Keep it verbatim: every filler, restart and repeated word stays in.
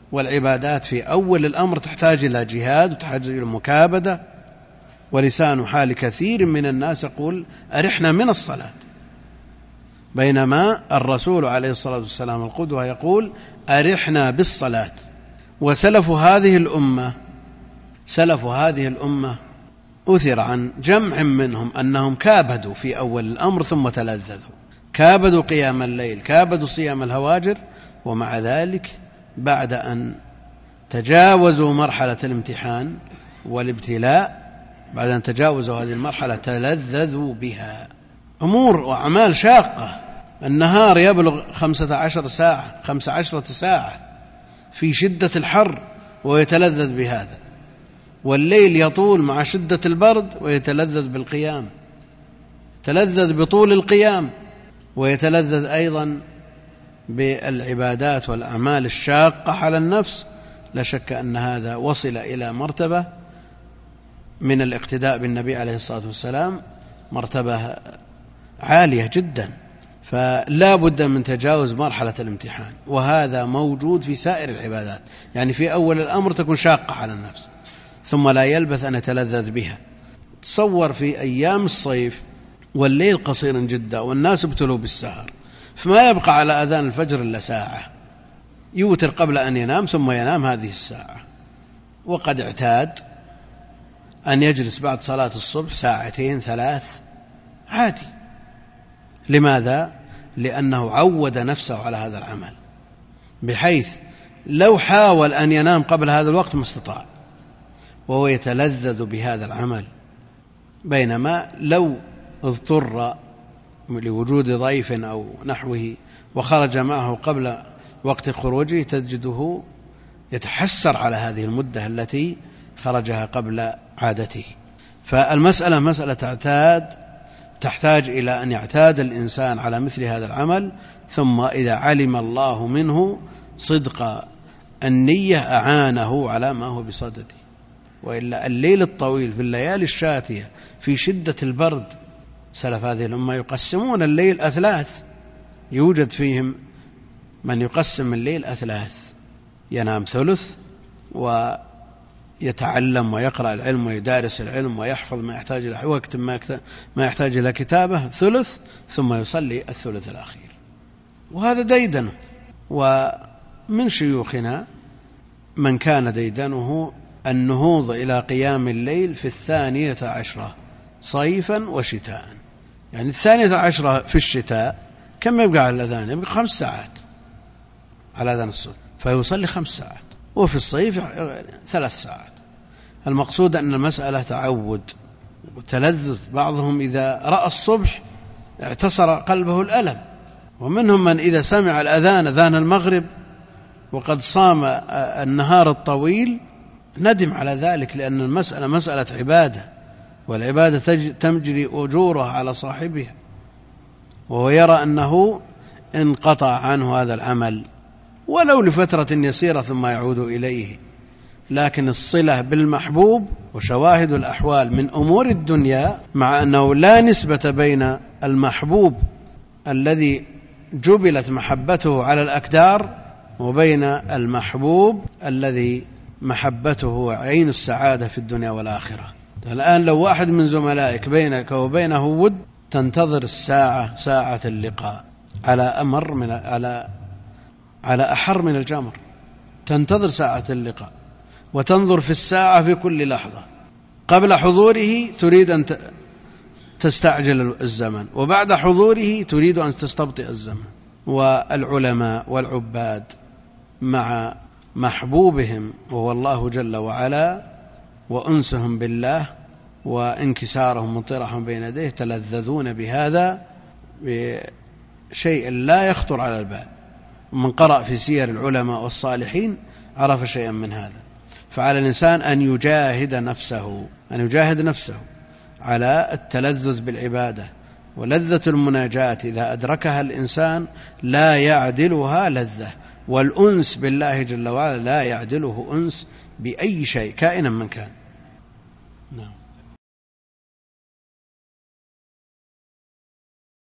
والعبادات في أول الأمر تحتاج إلى جهاد وتحتاج إلى مكابدة، ولسان حال كثير من الناس يقول أرحنا من الصلاة، بينما الرسول عليه الصلاة والسلام القدوة يقول أرحنا بالصلاة. وسلف هذه الأمة سلف هذه الأمة أثر عن جمع منهم أنهم كابدوا في أول الأمر ثم تلذذوا، كابدوا قيام الليل، كابدوا صيام الهواجر، ومع ذلك بعد أن تجاوزوا مرحلة الامتحان والابتلاء، بعد أن تجاوزوا هذه المرحلة تلذذوا بها. أمور وأعمال شاقة، النهار يبلغ خمسة عشر ساعة خمسة عشرة ساعة في شدة الحر ويتلذذ بهذا، والليل يطول مع شدة البرد ويتلذذ بالقيام، تلذذ بطول القيام، ويتلذذ أيضا بالعبادات والأعمال الشاقة على النفس. لا شك أن هذا وصل إلى مرتبة من الاقتداء بالنبي عليه الصلاة والسلام، مرتبة عالية جدا، فلا بد من تجاوز مرحلة الامتحان، وهذا موجود في سائر العبادات. يعني في أول الأمر تكون شاقة على النفس، ثم لا يلبث أن يتلذذ بها. تصور في أيام الصيف والليل قصير جدا والناس ابتلوا بالسهر، فما يبقى على أذان الفجر إلا ساعة، يوتر قبل أن ينام ثم ينام هذه الساعة، وقد اعتاد أن يجلس بعد صلاة الصبح ساعتين ثلاث عادي. لماذا؟ لأنه عود نفسه على هذا العمل، بحيث لو حاول أن ينام قبل هذا الوقت ما استطاع، وهو يتلذذ بهذا العمل. بينما لو اضطر لوجود ضيف أو نحوه وخرج معه قبل وقت خروجه تجده يتحسر على هذه المدة التي خرجها قبل عادته. فالمسألة مسألة تعتاد، تحتاج إلى أن يعتاد الإنسان على مثل هذا العمل، ثم إذا علم الله منه صدق النية أعانه على ما هو بصدده. وإلا الليل الطويل في الليالي الشاتية في شدة البرد، سلف هذه الأمة يقسمون الليل أثلاث، يوجد فيهم من يقسم الليل أثلاث، ينام ثلث ويتعلم ويقرأ العلم ويدارس العلم ويحفظ ما يحتاج إلى وقت ما يحتاج إلى كتابة ثلث، ثم يصلي الثلث الأخير. وهذا ديدنه. ومن شيوخنا من كان ديدنه النهوض إلى قيام الليل في الثانية عشرة صيفا وشتاء. يعني الثانية عشرة في الشتاء كم يبقى على الأذان؟ يبقى خمس ساعات على أذان الصبح، فيصلي خمس ساعات، وفي الصيف ثلاث ساعات. المقصود أن المسألة تعود وتلذذ. بعضهم إذا رأى الصبح اعتصر قلبه الألم، ومنهم من إذا سمع الأذان أذان المغرب وقد صام النهار الطويل ندم على ذلك، لأن المسألة مسألة عبادة، والعبادة تجري أجورها على صاحبها، وهو يرى أنه انقطع عنه هذا العمل ولو لفترة يسيرة ثم يعود إليه. لكن الصلة بالمحبوب وشواهد الأحوال من أمور الدنيا، مع أنه لا نسبة بين المحبوب الذي جبلت محبته على الأكدار وبين المحبوب الذي محبته عين السعادة في الدنيا والآخرة. الآن لو واحد من زملائك بينك وبينه ود، تنتظر الساعة ساعة اللقاء على أمر من على على أحر من الجمر، تنتظر ساعة اللقاء وتنظر في الساعة في كل لحظة. قبل حضوره تريد أن تستعجل الزمن، وبعد حضوره تريد أن تستبطئ الزمن. والعلماء والعباد مع محبوبهم وهو الله جل وعلا وأنسهم بالله وانكسارهم وطرحهم بين يديه تلذذون بهذا بشيء لا يخطر على البال. ومن قرأ في سير العلماء والصالحين عرف شيئا من هذا. فعلى الإنسان أن يجاهد نفسه أن يجاهد نفسه على التلذذ بالعبادة. ولذة المناجاة إذا أدركها الإنسان لا يعدلها لذة، والأنس بالله جل وعلا لا يعدله أنس بأي شيء كائنا من كان. نعم.